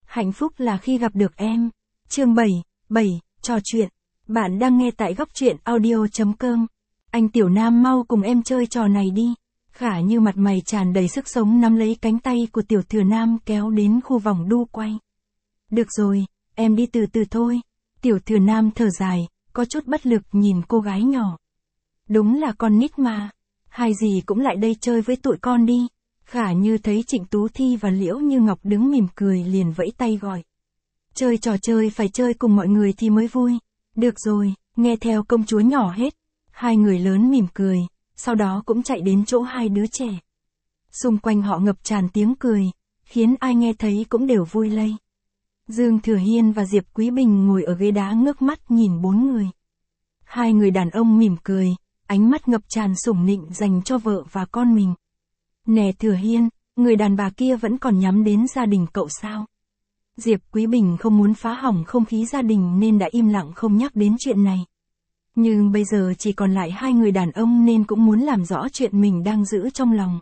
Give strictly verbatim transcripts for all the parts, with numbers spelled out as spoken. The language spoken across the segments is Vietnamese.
Hạnh phúc là khi gặp được em. Chương bảy, bảy, trò chuyện. Bạn đang nghe tại góc truyện audio chấm com. Anh Tiểu Nam mau cùng em chơi trò này đi. Khả Như mặt mày tràn đầy sức sống nắm lấy cánh tay của Tiểu Thừa Nam kéo đến khu vòng đu quay. Được rồi, em đi từ từ thôi. Tiểu Thừa Nam thở dài, có chút bất lực nhìn cô gái nhỏ. Đúng là con nít mà. Hai dì cũng lại đây chơi với tụi con đi. Khả Như thấy Trịnh Tú Thi và Liễu Như Ngọc đứng mỉm cười liền vẫy tay gọi. Chơi trò chơi phải chơi cùng mọi người thì mới vui. Được rồi, nghe theo công chúa nhỏ hết. Hai người lớn mỉm cười, sau đó cũng chạy đến chỗ hai đứa trẻ. Xung quanh họ ngập tràn tiếng cười, khiến ai nghe thấy cũng đều vui lây. Dương Thừa Hiên và Diệp Quý Bình ngồi ở ghế đá ngước mắt nhìn bốn người. Hai người đàn ông mỉm cười, ánh mắt ngập tràn sủng nịnh dành cho vợ và con mình. Nè Thừa Hiên, người đàn bà kia vẫn còn nhắm đến gia đình cậu sao? Diệp Quý Bình không muốn phá hỏng không khí gia đình nên đã im lặng không nhắc đến chuyện này. Nhưng bây giờ chỉ còn lại hai người đàn ông nên cũng muốn làm rõ chuyện mình đang giữ trong lòng.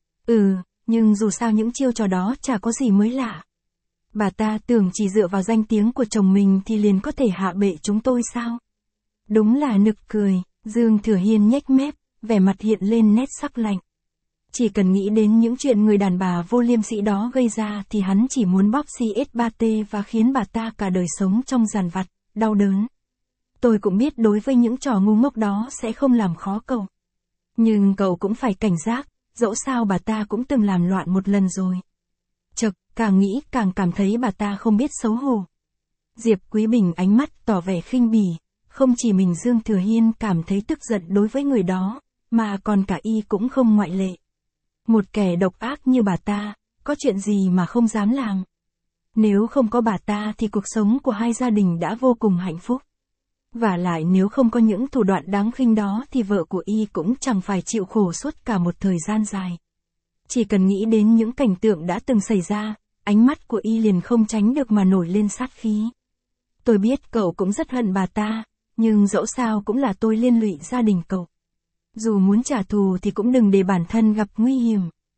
Ừ, nhưng dù sao những chiêu trò đó chả có gì mới lạ. Bà ta tưởng chỉ dựa vào danh tiếng của chồng mình thì liền có thể hạ bệ chúng tôi sao? Đúng là nực cười, Dương Thừa Hiên nhếch mép, vẻ mặt hiện lên nét sắc lạnh. Chỉ cần nghĩ đến những chuyện người đàn bà vô liêm sỉ đó gây ra thì hắn chỉ muốn bóp xê ét ba tê và khiến bà ta cả đời sống trong giàn vặt, đau đớn. Tôi cũng biết đối với những trò ngu ngốc đó sẽ không làm khó cậu. Nhưng cậu cũng phải cảnh giác, dẫu sao bà ta cũng từng làm loạn một lần rồi. Chật, càng nghĩ càng cảm thấy bà ta không biết xấu hổ. Diệp Quý Bình ánh mắt tỏ vẻ khinh bỉ, không chỉ mình Dương Thừa Hiên cảm thấy tức giận đối với người đó, mà còn cả y cũng không ngoại lệ. Một kẻ độc ác như bà ta, có chuyện gì mà không dám làm. Nếu không có bà ta thì cuộc sống của hai gia đình đã vô cùng hạnh phúc. Và lại nếu không có những thủ đoạn đáng khinh đó thì vợ của y cũng chẳng phải chịu khổ suốt cả một thời gian dài. Chỉ cần nghĩ đến những cảnh tượng đã từng xảy ra, ánh mắt của y liền không tránh được mà nổi lên sát khí. Tôi biết cậu cũng rất hận bà ta, nhưng dẫu sao cũng là tôi liên lụy gia đình cậu. Dù muốn trả thù thì cũng đừng để bản thân gặp nguy hiểm.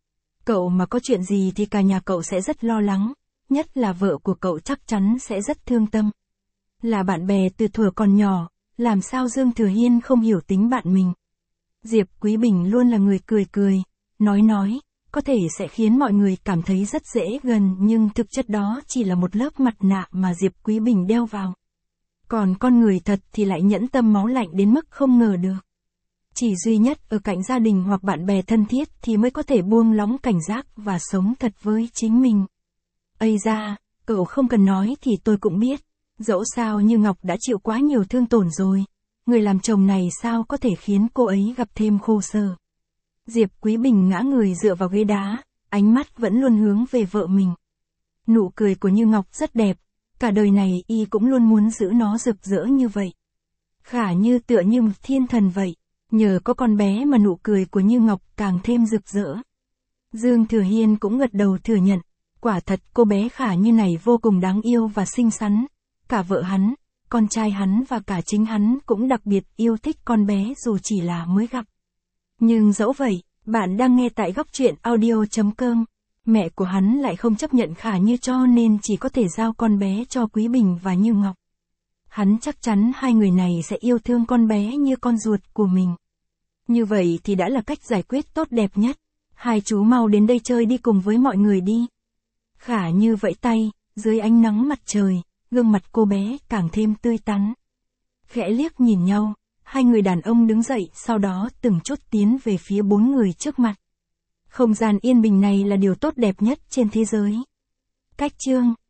Cậu mà có chuyện gì thì cả nhà cậu sẽ rất lo lắng, nhất là vợ của cậu chắc chắn sẽ rất thương tâm. Là bạn bè từ thuở còn nhỏ, làm sao Dương Thừa Hiên không hiểu tính bạn mình. Diệp Quý Bình luôn là người cười cười, nói nói, có thể sẽ khiến mọi người cảm thấy rất dễ gần nhưng thực chất đó chỉ là một lớp mặt nạ mà Diệp Quý Bình đeo vào. Còn con người thật thì lại nhẫn tâm máu lạnh đến mức không ngờ được. Chỉ duy nhất ở cạnh gia đình hoặc bạn bè thân thiết thì mới có thể buông lỏng cảnh giác và sống thật với chính mình. Ây da, cậu không cần nói thì tôi cũng biết. Dẫu sao Như Ngọc đã chịu quá nhiều thương tổn rồi. Người làm chồng này sao có thể khiến cô ấy gặp thêm khổ sở. Diệp Quý Bình ngã người dựa vào ghế đá, ánh mắt vẫn luôn hướng về vợ mình. Nụ cười của Như Ngọc rất đẹp, cả đời này y cũng luôn muốn giữ nó rực rỡ như vậy. Khả Như tựa như một thiên thần vậy, nhờ có con bé mà nụ cười của Như Ngọc càng thêm rực rỡ. Dương Thừa Hiên cũng gật đầu thừa nhận, quả thật cô bé Khả Như này vô cùng đáng yêu và xinh xắn. Cả vợ hắn, con trai hắn và cả chính hắn cũng đặc biệt yêu thích con bé dù chỉ là mới gặp. Nhưng dẫu vậy, bạn đang nghe tại góc truyện audio chấm com. Mẹ của hắn lại không chấp nhận Khả Như cho nên chỉ có thể giao con bé cho Quý Bình và Như Ngọc. Hắn chắc chắn hai người này sẽ yêu thương con bé như con ruột của mình. Như vậy thì đã là cách giải quyết tốt đẹp nhất. Hai chú mau đến đây chơi đi cùng với mọi người đi. Khả Như vẫy tay, dưới ánh nắng mặt trời, gương mặt cô bé càng thêm tươi tắn. Khẽ liếc nhìn nhau, hai người đàn ông đứng dậy sau đó từng chút tiến về phía bốn người trước mặt. Không gian yên bình này là điều tốt đẹp nhất trên thế giới. Cách chương